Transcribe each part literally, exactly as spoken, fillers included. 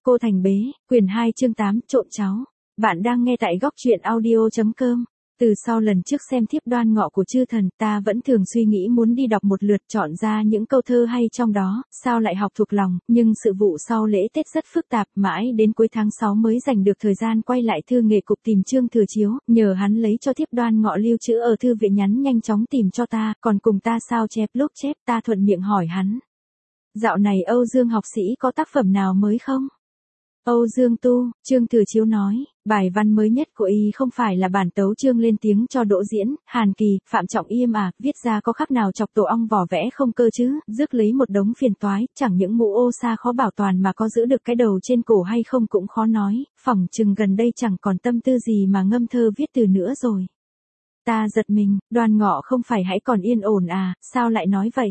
Cô Thành Bế, quyển hai chương tám, trộm cháu. Bạn đang nghe tại góc truyện audio chấm com. Từ sau lần trước xem thiếp đoan ngọ của chư thần, ta vẫn thường suy nghĩ muốn đi đọc một lượt, chọn ra những câu thơ hay trong đó, sao lại học thuộc lòng, nhưng sự vụ sau lễ Tết rất phức tạp, mãi đến cuối tháng sáu mới dành được thời gian quay lại thư nghệ cục tìm Trương Thừa Chiếu, nhờ hắn lấy cho thiếp đoan ngọ lưu trữ ở thư viện, nhắn nhanh chóng tìm cho ta, còn cùng ta sao chép lúc chép. Ta thuận miệng hỏi hắn: dạo này Âu Dương học sĩ có tác phẩm nào mới không? Âu Dương Tu, Trương Thừa Chiếu nói, bài văn mới nhất của y không phải là bản tấu chương lên tiếng cho Đỗ Diễn, Hàn Kỳ, Phạm Trọng Yêm à, viết ra có khác nào chọc tổ ong vỏ vẽ không cơ chứ, rước lấy một đống phiền toái, chẳng những mũ ô sa khó bảo toàn mà có giữ được cái đầu trên cổ hay không cũng khó nói, phỏng chừng gần đây chẳng còn tâm tư gì mà ngâm thơ viết từ nữa rồi. Ta giật mình, Đoan Ngọ không phải hãy còn yên ổn à, sao lại nói vậy?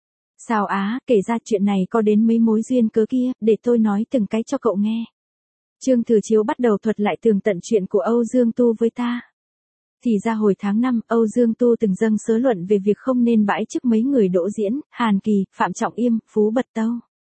Sao á, kể ra chuyện này có đến mấy mối duyên cớ kia, để tôi nói từng cái cho cậu nghe. Trương Thừa Chiếu bắt đầu thuật lại tường tận chuyện của Âu Dương Tu với ta. Thì ra hồi tháng năm, Âu Dương Tu từng dâng sớ luận về việc không nên bãi chức mấy người Đỗ Diễn, Hàn Kỳ, Phạm Trọng Yêm, Phú Bật Tâu.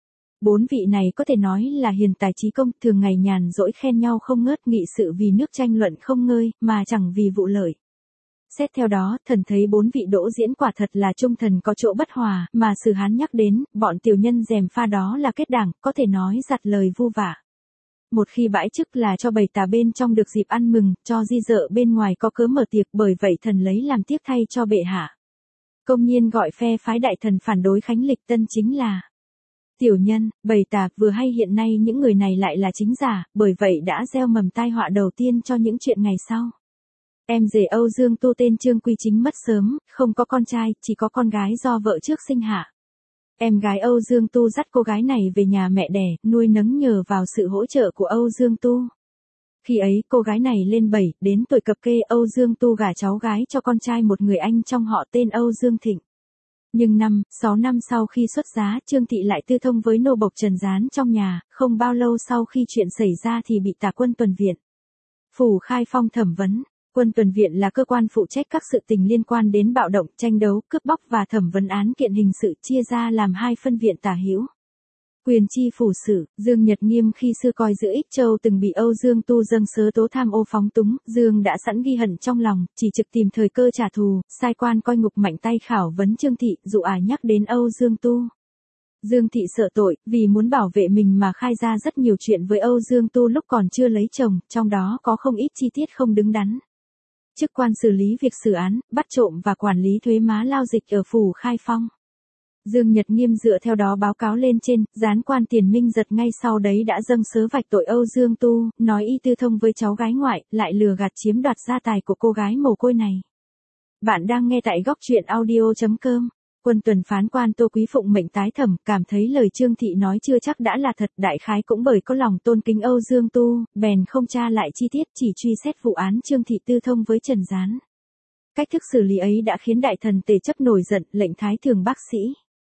Bốn vị này có thể nói là hiền tài trí công, thường ngày nhàn rỗi khen nhau không ngớt, nghị sự vì nước tranh luận không ngơi, mà chẳng vì vụ lợi. Xét theo đó, thần thấy bốn vị Đỗ Diễn quả thật là trung thần có chỗ bất hòa, mà Sử Hán nhắc đến, bọn tiểu nhân gièm pha đó là kết đảng, có thể nói giặt lời vu vả. Một khi bãi chức là cho bầy tà bên trong được dịp ăn mừng, cho di dợ bên ngoài có cớ mở tiệc, bởi vậy thần lấy làm tiếc thay cho bệ hạ. Công nhiên gọi phe phái đại thần phản đối Khánh Lịch Tân chính là tiểu nhân, bầy tà, vừa hay hiện nay những người này lại là chính giả, bởi vậy đã gieo mầm tai họa đầu tiên cho những chuyện ngày sau. Em rể Âu Dương Tu tên Trương Quy Chính mất sớm, không có con trai, chỉ có con gái do vợ trước sinh hạ. Em gái Âu Dương Tu dắt cô gái này về nhà mẹ đẻ, nuôi nấng nhờ vào sự hỗ trợ của Âu Dương Tu. Khi ấy cô gái này lên bảy, đến tuổi cập kê, Âu Dương Tu gả cháu gái cho con trai một người anh trong họ tên Âu Dương Thịnh. Nhưng năm, sáu năm sau khi xuất giá, Trương Thị lại tư thông với nô bộc Trần Gián trong nhà, không bao lâu sau khi chuyện xảy ra thì bị Tả Quân Tuần Viện Phủ Khai Phong thẩm vấn. Quân Tuần Viện là cơ quan phụ trách các sự tình liên quan đến bạo động, tranh đấu, cướp bóc và thẩm vấn án kiện hình sự, chia ra làm hai phân viện tả hữu. Quyền chi phủ sự, Dương Nhật Nghiêm khi xưa coi giữ Ích Châu từng bị Âu Dương Tu dâng sớ tố tham ô phóng túng, Dương đã sẵn ghi hận trong lòng, chỉ trực tìm thời cơ trả thù, sai quan coi ngục mạnh tay khảo vấn Trương Thị, dụ ả nhắc đến Âu Dương Tu. Dương Thị sợ tội, vì muốn bảo vệ mình mà khai ra rất nhiều chuyện với Âu Dương Tu lúc còn chưa lấy chồng, trong đó có không ít chi tiết không đứng đắn. Chức quan xử lý việc xử án, bắt trộm và quản lý thuế má lao dịch ở phủ Khai Phong. Dương Nhật Nghiêm dựa theo đó báo cáo lên trên, gián quan Tiền Minh Giật ngay sau đấy đã dâng sớ vạch tội Âu Dương Tu, nói y tư thông với cháu gái ngoại, lại lừa gạt chiếm đoạt gia tài của cô gái mồ côi này. Bạn đang nghe tại góc truyện audio chấm com. Quân tuần phán quan Tô Quý Phụng mệnh tái thẩm, cảm thấy lời Trương Thị nói chưa chắc đã là thật, đại khái cũng bởi có lòng tôn kính Âu Dương Tu, bèn không tra lại chi tiết, chỉ truy xét vụ án Trương Thị tư thông với Trần Gián. Cách thức xử lý ấy đã khiến đại thần Tề Chấp nổi giận, lệnh thái thường bác sĩ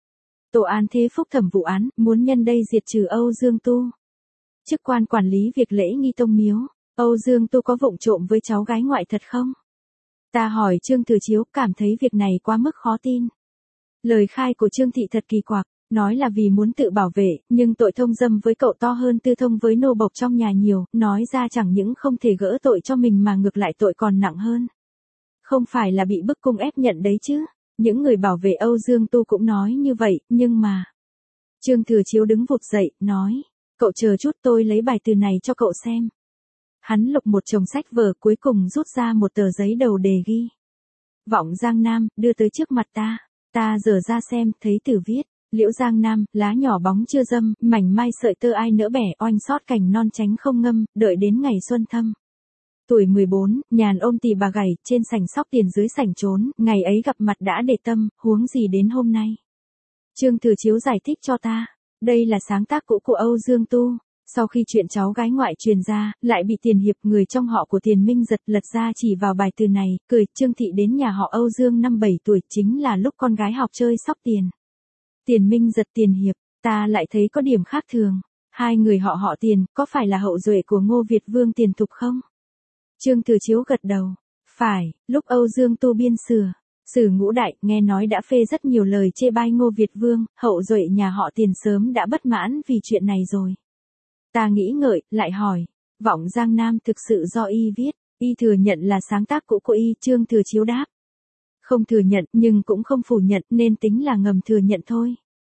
Tổ án thế phúc thẩm vụ án, muốn nhân đây diệt trừ Âu Dương Tu. Chức quan quản lý việc lễ nghi tông miếu, Âu Dương Tu có vụng trộm với cháu gái ngoại thật không? Ta hỏi Trương Thừa Chiếu, cảm thấy việc này quá mức khó tin. Lời khai của Trương Thị thật kỳ quặc, nói là vì muốn tự bảo vệ, nhưng tội thông dâm với cậu to hơn tư thông với nô bộc trong nhà nhiều, nói ra chẳng những không thể gỡ tội cho mình mà ngược lại tội còn nặng hơn. Không phải là bị bức cung ép nhận đấy chứ, những người bảo vệ Âu Dương Tu cũng nói như vậy, nhưng mà... Trương Thừa Chiếu đứng vụt dậy, nói, cậu chờ chút tôi lấy bài từ này cho cậu xem. Hắn lục một chồng sách vở, cuối cùng rút ra một tờ giấy đầu đề ghi Vọng Giang Nam, đưa tới trước mặt ta. Ta dở ra xem, thấy từ viết, Liễu Giang Nam, lá nhỏ bóng chưa dâm, mảnh mai sợi tơ ai nỡ bẻ, oanh sót cành non tránh không ngâm, đợi đến ngày xuân thâm. Tuổi mười bốn, nhàn ôm tỳ bà gầy, trên sảnh sóc tiền dưới sảnh trốn, ngày ấy gặp mặt đã để tâm, huống gì đến hôm nay. Trương Thừa Chiếu giải thích cho ta, đây là sáng tác cũ của Âu Dương Tu. Sau khi chuyện cháu gái ngoại truyền ra, lại bị Tiền Hiệp, người trong họ của Tiền Minh Giật, lật ra chỉ vào bài từ này, cười. Trương Thị đến nhà họ Âu Dương năm bảy tuổi, chính là lúc con gái học chơi sóc tiền. Tiền Minh Giật Tiền Hiệp, ta lại thấy có điểm khác thường. Hai người họ họ Tiền, có phải là hậu duệ của Ngô Việt Vương Tiền Thục không? Trương Thừa Chiếu gật đầu. Phải, lúc Âu Dương Tu biên sửa Sử Ngũ Đại, nghe nói đã phê rất nhiều lời chê bai Ngô Việt Vương, hậu duệ nhà họ Tiền sớm đã bất mãn vì chuyện này rồi. Ta nghĩ ngợi, lại hỏi. Vọng Giang Nam thực sự do y viết, y thừa nhận là sáng tác cũ của y, Trương Thừa Chiếu đáp. Không thừa nhận, nhưng cũng không phủ nhận, nên tính là ngầm thừa nhận thôi.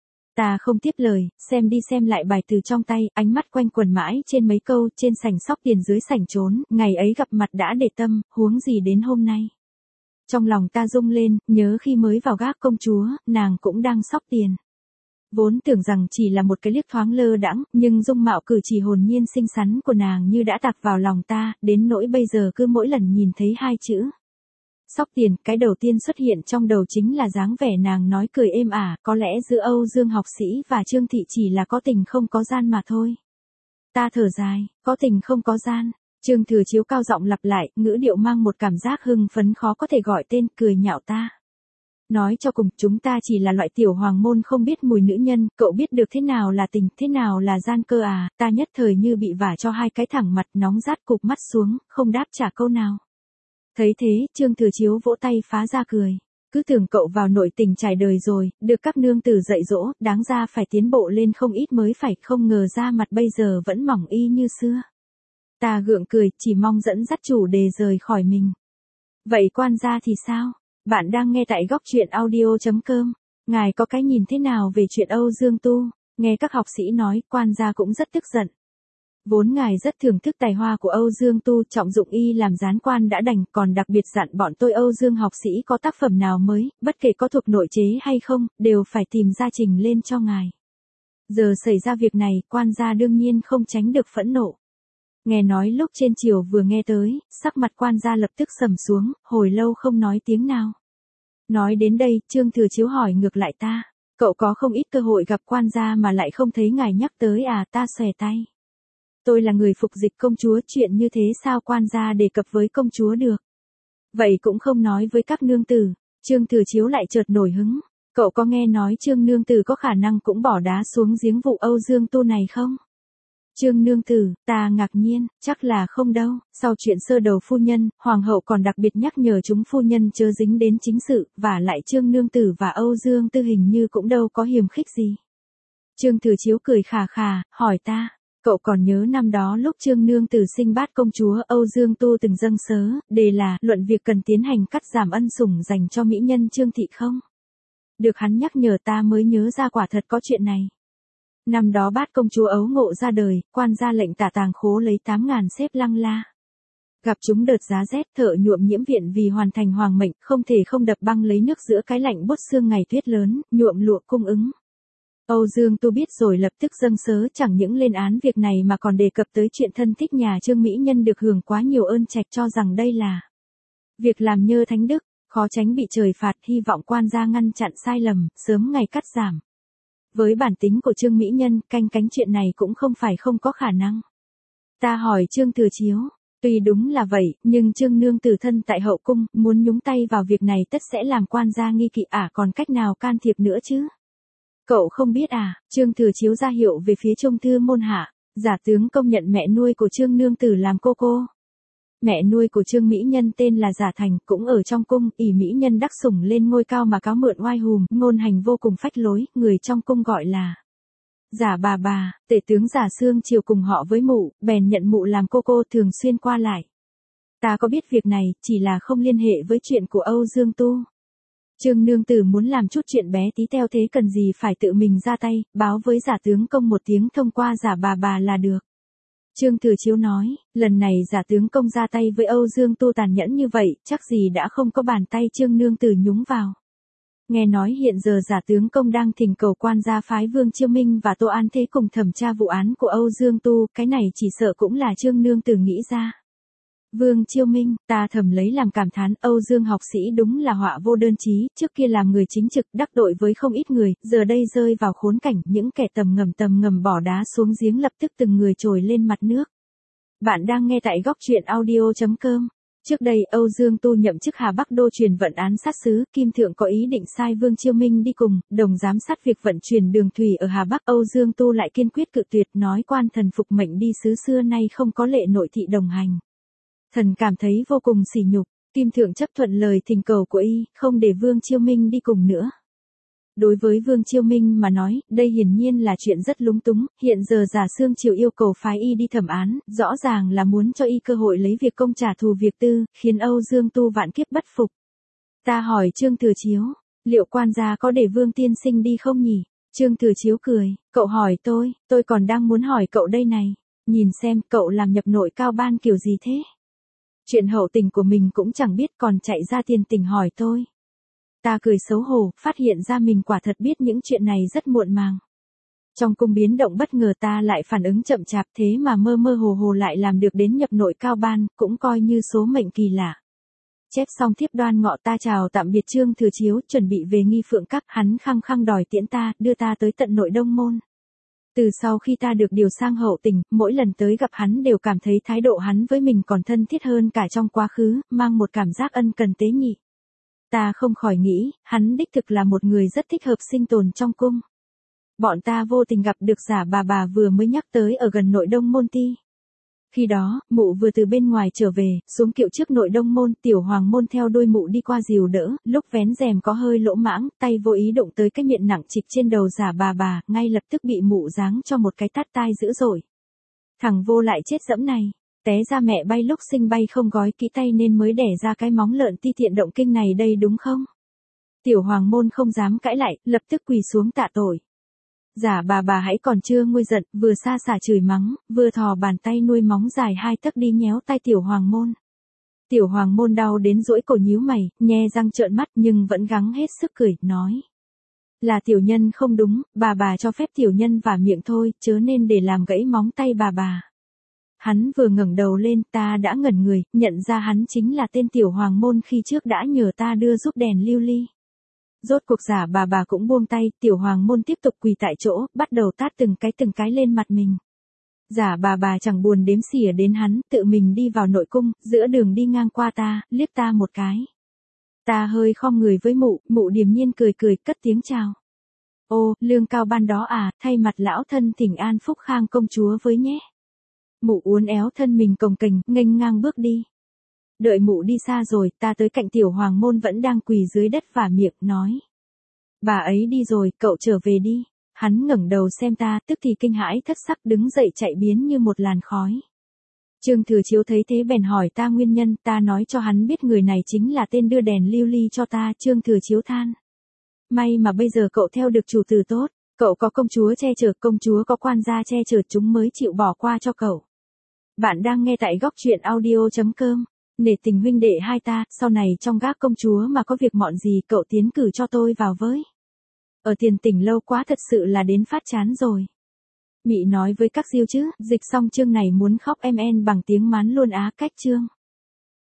Ta không tiếp lời, xem đi xem lại bài từ trong tay, ánh mắt quanh quần mãi trên mấy câu, trên sảnh sóc tiền dưới sảnh trốn, ngày ấy gặp mặt đã để tâm, huống gì đến hôm nay. Trong lòng ta rung lên, nhớ khi mới vào gác công chúa, nàng cũng đang sóc tiền. Vốn tưởng rằng chỉ là một cái liếc thoáng lơ đãng, nhưng dung mạo cử chỉ hồn nhiên xinh xắn của nàng như đã tạc vào lòng ta, đến nỗi bây giờ cứ mỗi lần nhìn thấy hai chữ sóc tiền, cái đầu tiên xuất hiện trong đầu chính là dáng vẻ nàng nói cười êm ả, có lẽ giữa Âu Dương học sĩ và Trương Thị chỉ là có tình không có gian mà thôi. Ta thở dài, có tình không có gian. Trương Thừa Chiếu cao giọng lặp lại, ngữ điệu mang một cảm giác hưng phấn khó có thể gọi tên, cười nhạo ta. Nói cho cùng, chúng ta chỉ là loại tiểu hoàng môn không biết mùi nữ nhân, cậu biết được thế nào là tình, thế nào là gian cơ à, ta nhất thời như bị vả cho hai cái thẳng mặt nóng rát cụp mắt xuống, không đáp trả câu nào. Thấy thế, Trương Thừa Chiếu vỗ tay phá ra cười. Cứ tưởng cậu vào nội tình trải đời rồi, được các nương tử dạy dỗ, đáng ra phải tiến bộ lên không ít mới phải, không ngờ ra mặt bây giờ vẫn mỏng y như xưa. Ta gượng cười, chỉ mong dẫn dắt chủ đề rời khỏi mình. Vậy quan gia thì sao? Bạn đang nghe tại góc truyện audio chấm com. Ngài có cái nhìn thế nào về chuyện Âu Dương Tu? Nghe các học sĩ nói, quan gia cũng rất tức giận. Vốn ngài rất thưởng thức tài hoa của Âu Dương Tu, trọng dụng y làm gián quan đã đành, còn đặc biệt dặn bọn tôi Âu Dương học sĩ có tác phẩm nào mới, bất kể có thuộc nội chế hay không, đều phải tìm ra trình lên cho ngài. Giờ xảy ra việc này, quan gia đương nhiên không tránh được phẫn nộ. Nghe nói lúc trên chiều vừa nghe tới, sắc mặt quan gia lập tức sầm xuống, hồi lâu không nói tiếng nào. Nói đến đây, Trương Thừa Chiếu hỏi ngược lại ta, cậu có không ít cơ hội gặp quan gia mà lại không thấy ngài nhắc tới à? Ta xòe tay. Tôi là người phục dịch công chúa, chuyện như thế sao quan gia đề cập với công chúa được? Vậy cũng không nói với các nương tử. Trương Thừa Chiếu lại chợt nổi hứng. Cậu có nghe nói Trương nương tử có khả năng cũng bỏ đá xuống giếng vụ Âu Dương Tu này không? Trương nương tử, ta ngạc nhiên, chắc là không đâu. Sau chuyện sơ đầu phu nhân, hoàng hậu còn đặc biệt nhắc nhở chúng phu nhân chớ dính đến chính sự, và lại Trương nương tử và Âu Dương Tư hình như cũng đâu có hiềm khích gì. Trương Thừa Chiếu cười khà khà, hỏi ta. Cậu còn nhớ năm đó lúc Trương nương tử sinh bát công chúa, Âu Dương Tu từng dâng sớ, đề là luận việc cần tiến hành cắt giảm ân sủng dành cho mỹ nhân Trương Thị không? Được hắn nhắc nhở ta mới nhớ ra quả thật có chuyện này. Năm đó bát công chúa ấu ngộ ra đời, quan ra lệnh tả tàng khố lấy tám ngàn xếp lăng la. Gặp chúng đợt giá rét, thợ nhuộm nhiễm viện vì hoàn thành hoàng mệnh, không thể không đập băng lấy nước giữa cái lạnh buốt xương ngày tuyết lớn, nhuộm lụa cung ứng. Âu Dương Tu biết rồi lập tức dâng sớ, chẳng những lên án việc này mà còn đề cập tới chuyện thân thích nhà Trương mỹ nhân được hưởng quá nhiều ơn trạch, cho rằng đây là việc làm nhơ thánh đức, khó tránh bị trời phạt, hy vọng quan gia ngăn chặn sai lầm, sớm ngày cắt giảm. Với bản tính của Trương mỹ nhân, canh cánh chuyện này cũng không phải không có khả năng. Ta hỏi Trương Thừa Chiếu, tuy đúng là vậy, nhưng Trương nương tử thân tại hậu cung, muốn nhúng tay vào việc này tất sẽ làm quan gia nghi kỵ, à còn cách nào can thiệp nữa chứ? Cậu không biết à? Trương Thừa Chiếu ra hiệu về phía Trung thư môn hạ. Giả tướng công nhận mẹ nuôi của Trương nương tử làm cô cô. Mẹ nuôi của Trương mỹ nhân tên là Giả Thành, cũng ở trong cung, ỷ mỹ nhân đắc sủng lên ngôi cao mà cáo mượn oai hùm, ngôn hành vô cùng phách lối, người trong cung gọi là Giả bà bà. Tể tướng Giả Xương chiều cùng họ với mụ, bèn nhận mụ làm cô cô, thường xuyên qua lại. Ta có biết việc này, chỉ là không liên hệ với chuyện của Âu Dương Tu. Trương nương tử muốn làm chút chuyện bé tí teo thế cần gì phải tự mình ra tay, báo với Giả tướng công một tiếng thông qua Giả bà bà là được. Trương Thừa Chiếu nói, lần này Giả tướng công ra tay với Âu Dương Tu tàn nhẫn như vậy, chắc gì đã không có bàn tay Trương nương tử nhúng vào. Nghe nói hiện giờ Giả tướng công đang thỉnh cầu quan gia phái Vương Chiêu Minh và Tô An Thế cùng thẩm tra vụ án của Âu Dương Tu, cái này chỉ sợ cũng là Trương nương tử nghĩ ra. Vương Chiêu Minh, ta thầm lấy làm cảm thán, Âu Dương học sĩ đúng là họa vô đơn chí, trước kia làm người chính trực, đắc đội với không ít người, giờ đây rơi vào khốn cảnh, những kẻ tầm ngầm tầm ngầm bỏ đá xuống giếng lập tức từng người trồi lên mặt nước. Bạn đang nghe tại góc truyện audio chấm com. Trước đây Âu Dương Tu nhậm chức Hà Bắc Đô truyền vận án sát sứ, Kim Thượng có ý định sai Vương Chiêu Minh đi cùng, đồng giám sát việc vận chuyển đường thủy ở Hà Bắc. Âu Dương Tu lại kiên quyết cự tuyệt, nói quan thần phục mệnh đi sứ xưa nay không có lệ nội thị đồng hành. Thần cảm thấy vô cùng sỉ nhục, Kim Thượng chấp thuận lời thỉnh cầu của y, không để Vương Chiêu Minh đi cùng nữa. Đối với Vương Chiêu Minh mà nói, đây hiển nhiên là chuyện rất lúng túng, hiện giờ Giả Sương Triều yêu cầu phái y đi thẩm án, rõ ràng là muốn cho y cơ hội lấy việc công trả thù việc tư, khiến Âu Dương Tu vạn kiếp bất phục. Ta hỏi Trương Thừa Chiếu, liệu quan gia có để Vương tiên sinh đi không nhỉ? Trương Thừa Chiếu cười, cậu hỏi tôi, tôi còn đang muốn hỏi cậu đây này, nhìn xem cậu làm nhập nội cao ban kiểu gì thế? Chuyện hậu tình của mình cũng chẳng biết còn chạy ra tiền tình hỏi tôi. Ta cười xấu hổ, phát hiện ra mình quả thật biết những chuyện này rất muộn màng. Trong cung biến động bất ngờ ta lại phản ứng chậm chạp thế mà mơ mơ hồ hồ lại làm được đến nhập nội cao ban, cũng coi như số mệnh kỳ lạ. Chép xong thiếp đoan ngọ ta chào tạm biệt Trương Thừa Chiếu, chuẩn bị về Nghi Phượng Các, hắn khăng khăng đòi tiễn ta, đưa ta tới tận nội Đông Môn. Từ sau khi ta được điều sang hậu tình, mỗi lần tới gặp hắn đều cảm thấy thái độ hắn với mình còn thân thiết hơn cả trong quá khứ, mang một cảm giác ân cần tế nhị. Ta không khỏi nghĩ, hắn đích thực là một người rất thích hợp sinh tồn trong cung. Bọn ta vô tình gặp được Giả bà bà vừa mới nhắc tới ở gần nội Đông Môn ti. Khi đó, mụ vừa từ bên ngoài trở về, xuống kiệu trước nội Đông Môn, Tiểu Hoàng Môn theo đôi mụ đi qua dìu đỡ, lúc vén rèm có hơi lỗ mãng, tay vô ý đụng tới cái miệng nặng trịch trên đầu Giả bà bà, ngay lập tức bị mụ giáng cho một cái tát tai dữ dội. Thằng vô lại chết dẫm này, té ra mẹ bay lúc sinh bay không gói kỹ tay nên mới đẻ ra cái móng lợn ti tiện động kinh này đây đúng không? Tiểu Hoàng Môn không dám cãi lại, lập tức quỳ xuống tạ tội. Giả bà bà hãy còn chưa nguôi giận, vừa xa xả chửi mắng, vừa thò bàn tay nuôi móng dài hai tấc đi nhéo tay Tiểu Hoàng Môn. Tiểu Hoàng Môn đau đến rỗi cổ nhíu mày, nhe răng trợn mắt nhưng vẫn gắng hết sức cười, nói. Là tiểu nhân không đúng, bà bà cho phép tiểu nhân vả miệng thôi, chớ nên để làm gãy móng tay bà bà. Hắn vừa ngẩng đầu lên, ta đã ngẩn người, nhận ra hắn chính là tên Tiểu Hoàng Môn khi trước đã nhờ ta đưa giúp đèn lưu ly. Rốt cuộc Giả bà bà cũng buông tay, Tiểu Hoàng Môn tiếp tục quỳ tại chỗ, bắt đầu tát từng cái từng cái lên mặt mình. Giả bà bà chẳng buồn đếm xỉa đến hắn, tự mình đi vào nội cung, giữa đường đi ngang qua ta, liếc ta một cái. Ta hơi khom người với mụ, mụ điềm nhiên cười cười, cất tiếng chào. Ô, lương cao ban đó à, thay mặt lão thân thỉnh an Phúc Khang công chúa với nhé. Mụ uốn éo thân mình cồng kềnh, nghênh ngang bước đi. Đợi mụ đi xa rồi, ta tới cạnh Tiểu Hoàng Môn vẫn đang quỳ dưới đất vả miệng, nói. Bà ấy đi rồi, cậu trở về đi. Hắn ngẩng đầu xem ta, tức thì kinh hãi thất sắc đứng dậy chạy biến như một làn khói. Trương Thừa Chiếu thấy thế bèn hỏi ta nguyên nhân, ta nói cho hắn biết người này chính là tên đưa đèn lưu ly cho ta. Trương Thừa Chiếu than. May mà bây giờ cậu theo được chủ tử tốt, cậu có công chúa che chở, công chúa có quan gia che chở, chúng mới chịu bỏ qua cho cậu. Bạn đang nghe tại góc truyện audio chấm com. Nể tình huynh đệ hai ta, sau này trong gác công chúa mà có việc mọn gì cậu tiến cử cho tôi vào với. Ở tiền tỉnh lâu quá thật sự là đến phát chán rồi. Mị nói với các diêu chứ, dịch xong chương này muốn khóc em en bằng tiếng mán luôn á cách chương.